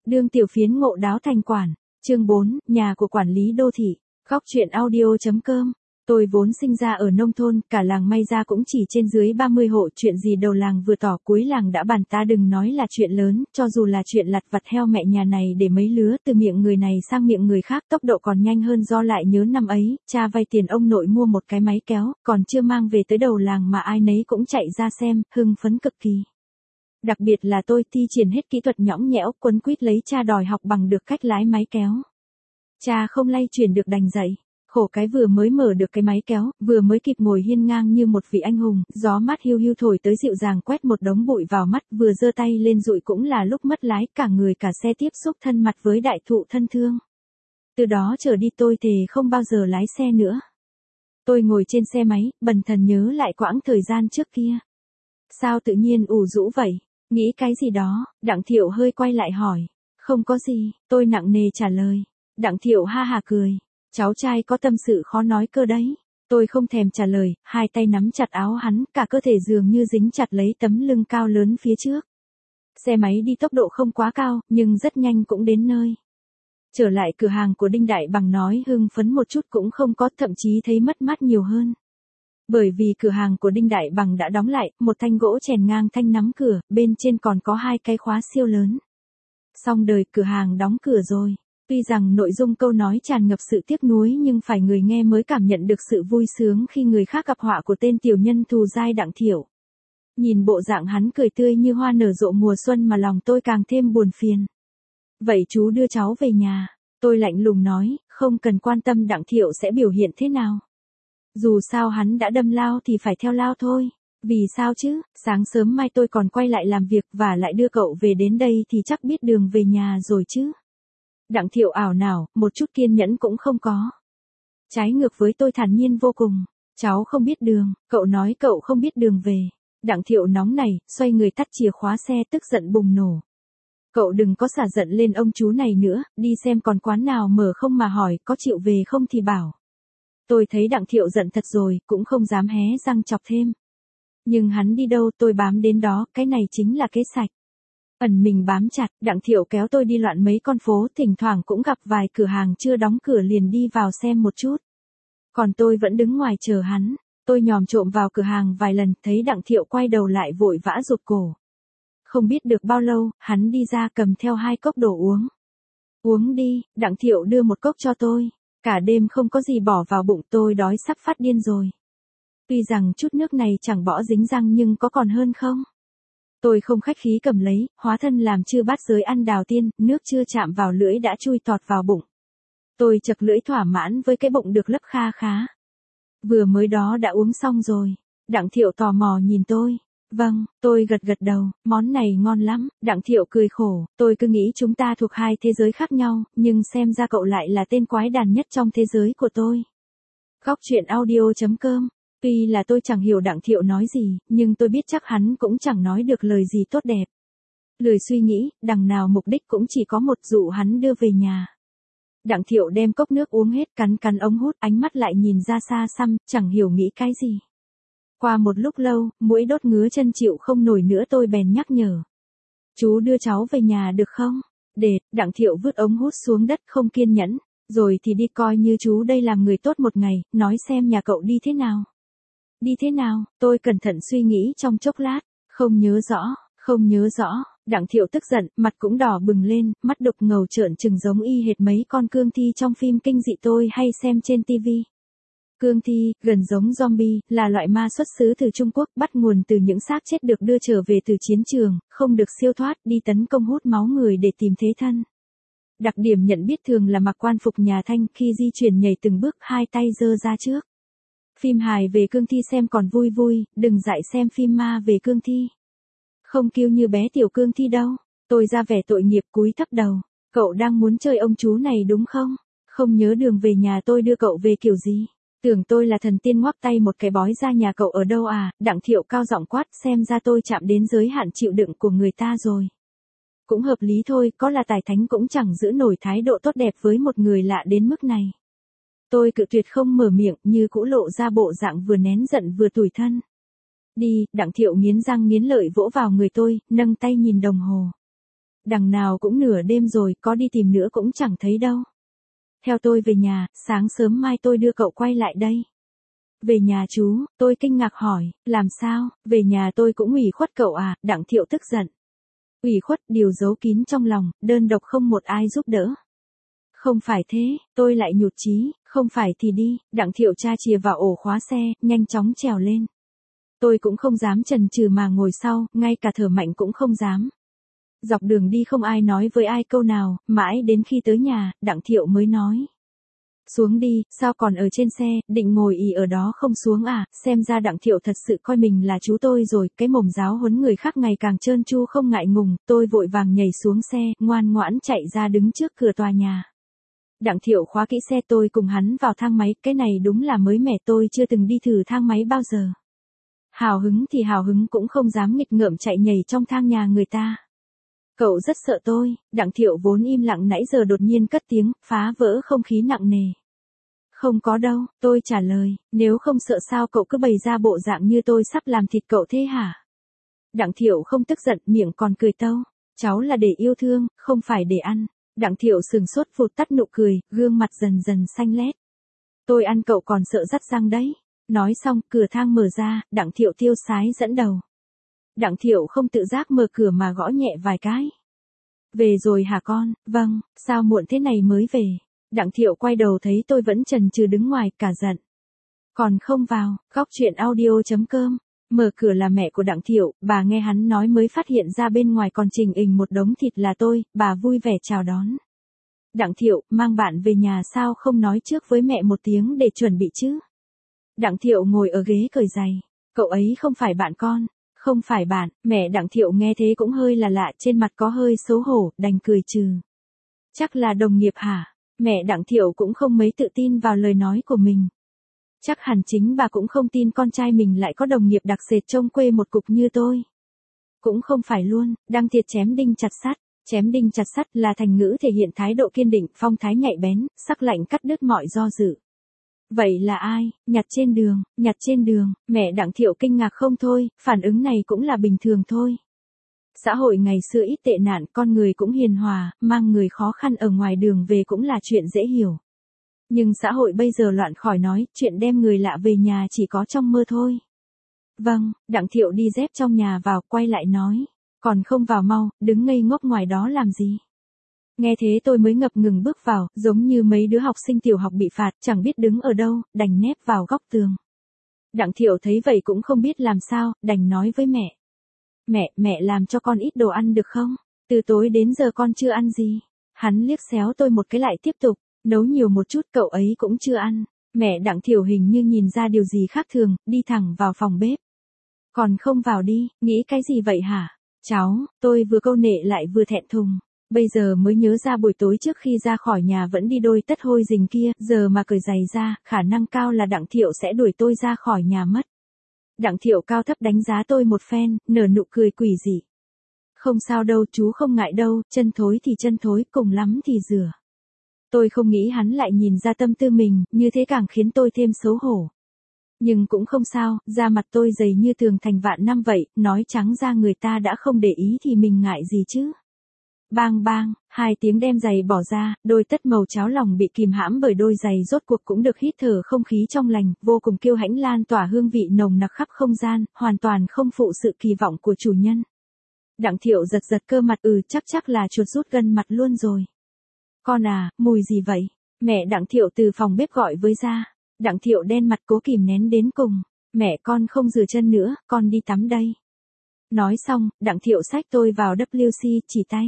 Đương tiểu phiến ngộ đáo thành quản. Chương 4, nhà của quản lý đô thị. Góc truyện audio.com. Tôi vốn sinh ra ở nông thôn, cả làng may ra cũng chỉ trên dưới 30 hộ, chuyện gì đầu làng vừa tỏ cuối làng đã bàn, ta đừng nói là chuyện lớn, cho dù là chuyện lặt vặt heo mẹ nhà này để mấy lứa từ miệng người này sang miệng người khác tốc độ còn nhanh hơn, do lại nhớ năm ấy, cha vay tiền ông nội mua một cái máy kéo, còn chưa mang về tới đầu làng mà ai nấy cũng chạy ra xem, hưng phấn cực kỳ. Đặc biệt là tôi thi triển hết kỹ thuật nhõng nhẽo, quấn quýt lấy cha đòi học bằng được cách lái máy kéo. Cha không lay chuyển được đành dậy. Khổ cái vừa mới mở được cái máy kéo, vừa mới kịp ngồi hiên ngang như một vị anh hùng, gió mát hiu hiu thổi tới dịu dàng quét một đống bụi vào mắt, vừa giơ tay lên dụi cũng là lúc mất lái, cả người cả xe tiếp xúc thân mặt với đại thụ thân thương. Từ đó trở đi tôi thề không bao giờ lái xe nữa. Tôi ngồi trên xe máy, bần thần nhớ lại quãng thời gian trước kia. Sao tự nhiên ủ rũ vậy? Nghĩ cái gì đó? Đặng Thiệu hơi quay lại hỏi. Không có gì, tôi nặng nề trả lời. Đặng Thiệu ha hà cười. Cháu trai có tâm sự khó nói cơ đấy. Tôi không thèm trả lời, hai tay nắm chặt áo hắn, cả cơ thể dường như dính chặt lấy tấm lưng cao lớn phía trước. Xe máy đi tốc độ không quá cao, nhưng rất nhanh cũng đến nơi. Trở lại cửa hàng của Đinh Đại Bằng nói hưng phấn một chút cũng không có, thậm chí thấy mất mát nhiều hơn. Bởi vì cửa hàng của Đinh Đại Bằng đã đóng lại, một thanh gỗ chèn ngang thanh nắm cửa, bên trên còn có hai cái khóa siêu lớn. Xong đời, cửa hàng đóng cửa rồi. Tuy rằng nội dung câu nói tràn ngập sự tiếc nuối nhưng phải người nghe mới cảm nhận được sự vui sướng khi người khác gặp họa của tên tiểu nhân thù dai Đặng Thiệu. Nhìn bộ dạng hắn cười tươi như hoa nở rộ mùa xuân mà lòng tôi càng thêm buồn phiền. Vậy chú đưa cháu về nhà. Tôi lạnh lùng nói, không cần quan tâm Đặng Thiệu sẽ biểu hiện thế nào. Dù sao hắn đã đâm lao thì phải theo lao thôi. Vì sao chứ, sáng sớm mai tôi còn quay lại làm việc và lại đưa cậu về, đến đây thì chắc biết đường về nhà rồi chứ. Đặng Thiệu ảo não, một chút kiên nhẫn cũng không có. Trái ngược với tôi thản nhiên vô cùng. Cháu không biết đường, cậu nói cậu không biết đường về. Đặng Thiệu nóng này, xoay người tắt chìa khóa xe, tức giận bùng nổ. Cậu đừng có xả giận lên ông chú này nữa, đi xem còn quán nào mở không mà hỏi, có chịu về không thì bảo. Tôi thấy Đặng Thiệu giận thật rồi, cũng không dám hé răng chọc thêm. Nhưng hắn đi đâu tôi bám đến đó, cái này chính là kế sạch. Ẩn mình bám chặt, Đặng Thiệu kéo tôi đi loạn mấy con phố, thỉnh thoảng cũng gặp vài cửa hàng chưa đóng cửa liền đi vào xem một chút. Còn tôi vẫn đứng ngoài chờ hắn, tôi nhòm trộm vào cửa hàng vài lần, thấy Đặng Thiệu quay đầu lại vội vã rụt cổ. Không biết được bao lâu, hắn đi ra cầm theo hai cốc đồ uống. Uống đi, Đặng Thiệu đưa một cốc cho tôi. Cả đêm không có gì bỏ vào bụng, tôi đói sắp phát điên rồi. Tuy rằng chút nước này chẳng bỏ dính răng nhưng có còn hơn không? Tôi không khách khí cầm lấy, hóa thân làm chư bát giới ăn đào tiên, nước chưa chạm vào lưỡi đã chui tọt vào bụng. Tôi chật lưỡi thỏa mãn với cái bụng được lấp kha khá. Vừa mới đó đã uống xong rồi. Đặng Thiệu tò mò nhìn tôi. Vâng, tôi gật gật đầu, món này ngon lắm. Đặng Thiệu cười khổ, tôi cứ nghĩ chúng ta thuộc hai thế giới khác nhau, nhưng xem ra cậu lại là tên quái đản nhất trong thế giới của tôi. Góc truyện audio.com. Tuy là tôi chẳng hiểu Đặng Thiệu nói gì, nhưng tôi biết chắc hắn cũng chẳng nói được lời gì tốt đẹp. Lười suy nghĩ, đằng nào mục đích cũng chỉ có một, dụ hắn đưa về nhà. Đặng Thiệu đem cốc nước uống hết, cắn cắn ống hút, ánh mắt lại nhìn ra xa xăm, chẳng hiểu nghĩ cái gì. Qua một lúc lâu, mũi đốt ngứa chân chịu không nổi nữa, tôi bèn nhắc nhở. Chú đưa cháu về nhà được không? Để, Đặng Thiệu vứt ống hút xuống đất không kiên nhẫn. Rồi thì đi, coi như chú đây làm người tốt một ngày, nói xem nhà cậu đi thế nào. Đi thế nào? Tôi cẩn thận suy nghĩ trong chốc lát. Không nhớ rõ. Đặng Thiệu tức giận, mặt cũng đỏ bừng lên, mắt đục ngầu trợn trừng giống y hệt mấy con cương thi trong phim kinh dị tôi hay xem trên TV. Cương thi, gần giống zombie, là loại ma xuất xứ từ Trung Quốc, bắt nguồn từ những xác chết được đưa trở về từ chiến trường, không được siêu thoát, đi tấn công hút máu người để tìm thế thân. Đặc điểm nhận biết thường là mặc quan phục nhà Thanh, khi di chuyển nhảy từng bước, hai tay giơ ra trước. Phim hài về cương thi xem còn vui vui, đừng dại xem phim ma về cương thi. Không kiêu như bé tiểu cương thi đâu. Tôi ra vẻ tội nghiệp cúi thấp đầu. Cậu đang muốn chơi ông chú này đúng không? Không nhớ đường về nhà tôi đưa cậu về kiểu gì? Tưởng tôi là thần tiên ngoắc tay một cái bói ra nhà cậu ở đâu à? Đặng Thiệu cao giọng quát, xem ra tôi chạm đến giới hạn chịu đựng của người ta rồi. Cũng hợp lý thôi, có là tài thánh cũng chẳng giữ nổi thái độ tốt đẹp với một người lạ đến mức này. Tôi cự tuyệt không mở miệng, như cũ lộ ra bộ dạng vừa nén giận vừa tủi thân. Đi, Đặng Thiệu nghiến răng nghiến lợi vỗ vào người tôi, nâng tay nhìn đồng hồ. Đằng nào cũng nửa đêm rồi, có đi tìm nữa cũng chẳng thấy đâu. Theo tôi về nhà, sáng sớm mai tôi đưa cậu quay lại đây. Về nhà chú, tôi kinh ngạc hỏi, làm sao, về nhà tôi cũng ủy khuất cậu à, Đặng Thiệu tức giận. Ủy khuất, điều giấu kín trong lòng, đơn độc không một ai giúp đỡ. Không phải thế, tôi lại nhụt chí, không phải thì đi, Đặng Thiệu tra chìa vào ổ khóa xe, nhanh chóng trèo lên. Tôi cũng không dám chần chừ mà ngồi sau, ngay cả thở mạnh cũng không dám. Dọc đường đi không ai nói với ai câu nào, mãi đến khi tới nhà, Đặng Thiệu mới nói. Xuống đi, sao còn ở trên xe, định ngồi ì ở đó không xuống à, xem ra Đặng Thiệu thật sự coi mình là chú tôi rồi, cái mồm giáo huấn người khác ngày càng trơn tru không ngại ngùng, tôi vội vàng nhảy xuống xe, ngoan ngoãn chạy ra đứng trước cửa tòa nhà. Đặng Thiệu khóa kỹ xe, tôi cùng hắn vào thang máy, cái này đúng là mới mẻ, tôi chưa từng đi thử thang máy bao giờ. Hào hứng thì hào hứng cũng không dám nghịch ngợm chạy nhảy trong thang nhà người ta. Cậu rất sợ tôi, Đặng Thiệu vốn im lặng nãy giờ đột nhiên cất tiếng, phá vỡ không khí nặng nề. Không có đâu, tôi trả lời, nếu không sợ sao cậu cứ bày ra bộ dạng như tôi sắp làm thịt cậu thế hả? Đặng Thiệu không tức giận, miệng còn cười tâu, cháu là để yêu thương, không phải để ăn. Đặng Thiệu sừng sốt phụt tắt nụ cười, gương mặt dần dần xanh lét. Tôi ăn cậu còn sợ rắt răng đấy. Nói xong, cửa thang mở ra, Đặng Thiệu tiêu sái dẫn đầu. Đặng Thiệu không tự giác mở cửa mà gõ nhẹ vài cái. Về rồi hả con? Vâng, sao muộn thế này mới về? Đặng Thiệu quay đầu thấy tôi vẫn chần chừ đứng ngoài, cả giận. Còn không vào, góc chuyện audio.com. Mở cửa là mẹ của Đặng Thiệu, bà nghe hắn nói mới phát hiện ra bên ngoài còn trình hình một đống thịt là tôi, bà vui vẻ chào đón. Đặng Thiệu, mang bạn về nhà sao không nói trước với mẹ một tiếng để chuẩn bị chứ? Đặng Thiệu ngồi ở ghế cởi giày. Cậu ấy không phải bạn con. Không phải bạn, mẹ Đặng Thiệu nghe thế cũng hơi là lạ, trên mặt có hơi xấu hổ, đành cười trừ. Chắc là đồng nghiệp hả? Mẹ Đặng Thiệu cũng không mấy tự tin vào lời nói của mình. Chắc hẳn chính bà cũng không tin con trai mình lại có đồng nghiệp đặc sệt trông quê một cục như tôi. Cũng không phải luôn, đang thiệt chém đinh chặt sắt. Chém đinh chặt sắt là thành ngữ thể hiện thái độ kiên định, phong thái nhạy bén, sắc lạnh cắt đứt mọi do dự. Vậy là ai? Nhặt trên đường, mẹ Đặng Thiệu kinh ngạc không thôi, phản ứng này cũng là bình thường thôi. Xã hội ngày xưa ít tệ nạn, con người cũng hiền hòa, mang người khó khăn ở ngoài đường về cũng là chuyện dễ hiểu. Nhưng xã hội bây giờ loạn khỏi nói, chuyện đem người lạ về nhà chỉ có trong mơ thôi. Vâng, Đặng Thiệu đi dép trong nhà vào, quay lại nói. Còn không vào mau, đứng ngây ngốc ngoài đó làm gì? Nghe thế tôi mới ngập ngừng bước vào, giống như mấy đứa học sinh tiểu học bị phạt, chẳng biết đứng ở đâu, đành nép vào góc tường. Đặng Thiệu thấy vậy cũng không biết làm sao, đành nói với mẹ. Mẹ làm cho con ít đồ ăn được không? Từ tối đến giờ con chưa ăn gì. Hắn liếc xéo tôi một cái lại tiếp tục, nấu nhiều một chút, cậu ấy cũng chưa ăn. Mẹ Đặng Thiệu hình như nhìn ra điều gì khác thường, đi thẳng vào phòng bếp. Còn không vào đi, nghĩ cái gì vậy hả? Cháu, tôi vừa câu nệ lại vừa thẹn thùng. Bây giờ mới nhớ ra buổi tối trước khi ra khỏi nhà vẫn đi đôi tất hôi rình kia, giờ mà cởi giày ra, khả năng cao là Đặng Thiệu sẽ đuổi tôi ra khỏi nhà mất. Đặng Thiệu cao thấp đánh giá tôi một phen, nở nụ cười quỷ dị. Không sao đâu, chú không ngại đâu, chân thối thì chân thối, cùng lắm thì rửa. Tôi không nghĩ hắn lại nhìn ra tâm tư mình, như thế càng khiến tôi thêm xấu hổ. Nhưng cũng không sao, da mặt tôi dày như tường thành vạn năm vậy, nói trắng ra người ta đã không để ý thì mình ngại gì chứ. Bang bang, 2 tiếng đem giày bỏ ra, đôi tất màu cháo lòng bị kìm hãm bởi đôi giày rốt cuộc cũng được hít thở không khí trong lành, vô cùng kiêu hãnh lan tỏa hương vị nồng nặc khắp không gian, hoàn toàn không phụ sự kỳ vọng của chủ nhân. Đặng Thiệu giật giật cơ mặt, chắc là chuột rút gân mặt luôn rồi. Con à, mùi gì vậy? Mẹ Đặng Thiệu từ phòng bếp gọi với ra. Đặng Thiệu đen mặt cố kìm nén đến cùng. Mẹ con không rửa chân nữa, con đi tắm đây. Nói xong, Đặng Thiệu xách tôi vào WC, chỉ tay.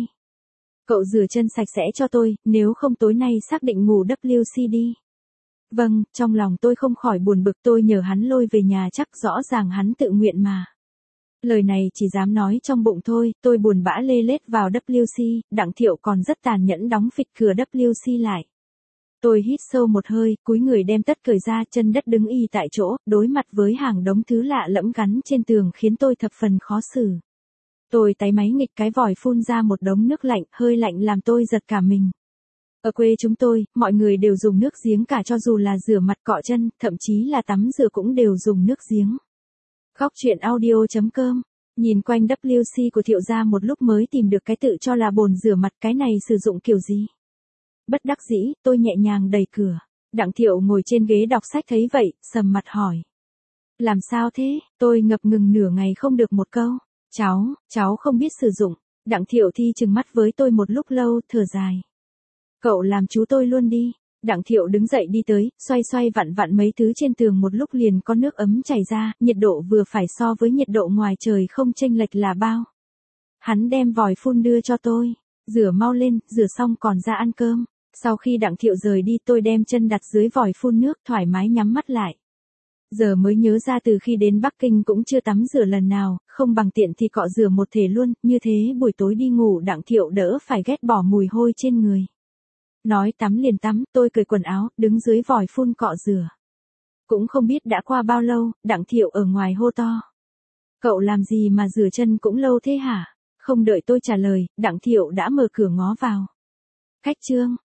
Cậu rửa chân sạch sẽ cho tôi, nếu không tối nay xác định ngủ WC đi. Vâng, trong lòng tôi không khỏi buồn bực, tôi nhờ hắn lôi về nhà chắc rõ ràng hắn tự nguyện mà. Lời này chỉ dám nói trong bụng thôi, tôi buồn bã lê lết vào WC, Đặng Thiệu còn rất tàn nhẫn đóng phịch cửa WC lại. Tôi hít sâu một hơi, cúi người đem tất cởi ra, chân đất đứng y tại chỗ, đối mặt với hàng đống thứ lạ lẫm gắn trên tường khiến tôi thập phần khó xử. Tôi táy máy nghịch cái vòi phun ra một đống nước lạnh, hơi lạnh làm tôi giật cả mình. Ở quê chúng tôi, mọi người đều dùng nước giếng cả, cho dù là rửa mặt cọ chân, thậm chí là tắm rửa cũng đều dùng nước giếng. Góc chuyện audio.com Nhìn quanh WC của Thiệu gia một lúc mới tìm được cái tự cho là bồn rửa mặt, cái này sử dụng kiểu gì? Bất đắc dĩ, tôi nhẹ nhàng đẩy cửa. Đặng Thiệu ngồi trên ghế đọc sách thấy vậy, sầm mặt hỏi. Làm sao thế? Tôi ngập ngừng nửa ngày không được một câu. Cháu không biết sử dụng. Đặng Thiệu thi trừng mắt với tôi một lúc lâu, thở dài. Cậu làm chú tôi luôn đi. Đặng Thiệu đứng dậy đi tới, xoay xoay vặn vặn mấy thứ trên tường một lúc liền có nước ấm chảy ra, nhiệt độ vừa phải so với nhiệt độ ngoài trời không chênh lệch là bao. Hắn đem vòi phun đưa cho tôi. Rửa mau lên, rửa xong còn ra ăn cơm. Sau khi Đặng Thiệu rời đi tôi đem chân đặt dưới vòi phun nước thoải mái nhắm mắt lại. Giờ mới nhớ ra từ khi đến Bắc Kinh cũng chưa tắm rửa lần nào, không bằng tiện thì cọ rửa một thể luôn, như thế buổi tối đi ngủ Đặng Thiệu đỡ phải ghét bỏ mùi hôi trên người. Nói tắm liền tắm, tôi cởi quần áo, đứng dưới vòi phun cọ rửa. Cũng không biết đã qua bao lâu, Đặng Thiệu ở ngoài hô to. Cậu làm gì mà rửa chân cũng lâu thế hả? Không đợi tôi trả lời, Đặng Thiệu đã mở cửa ngó vào. Khách Trương,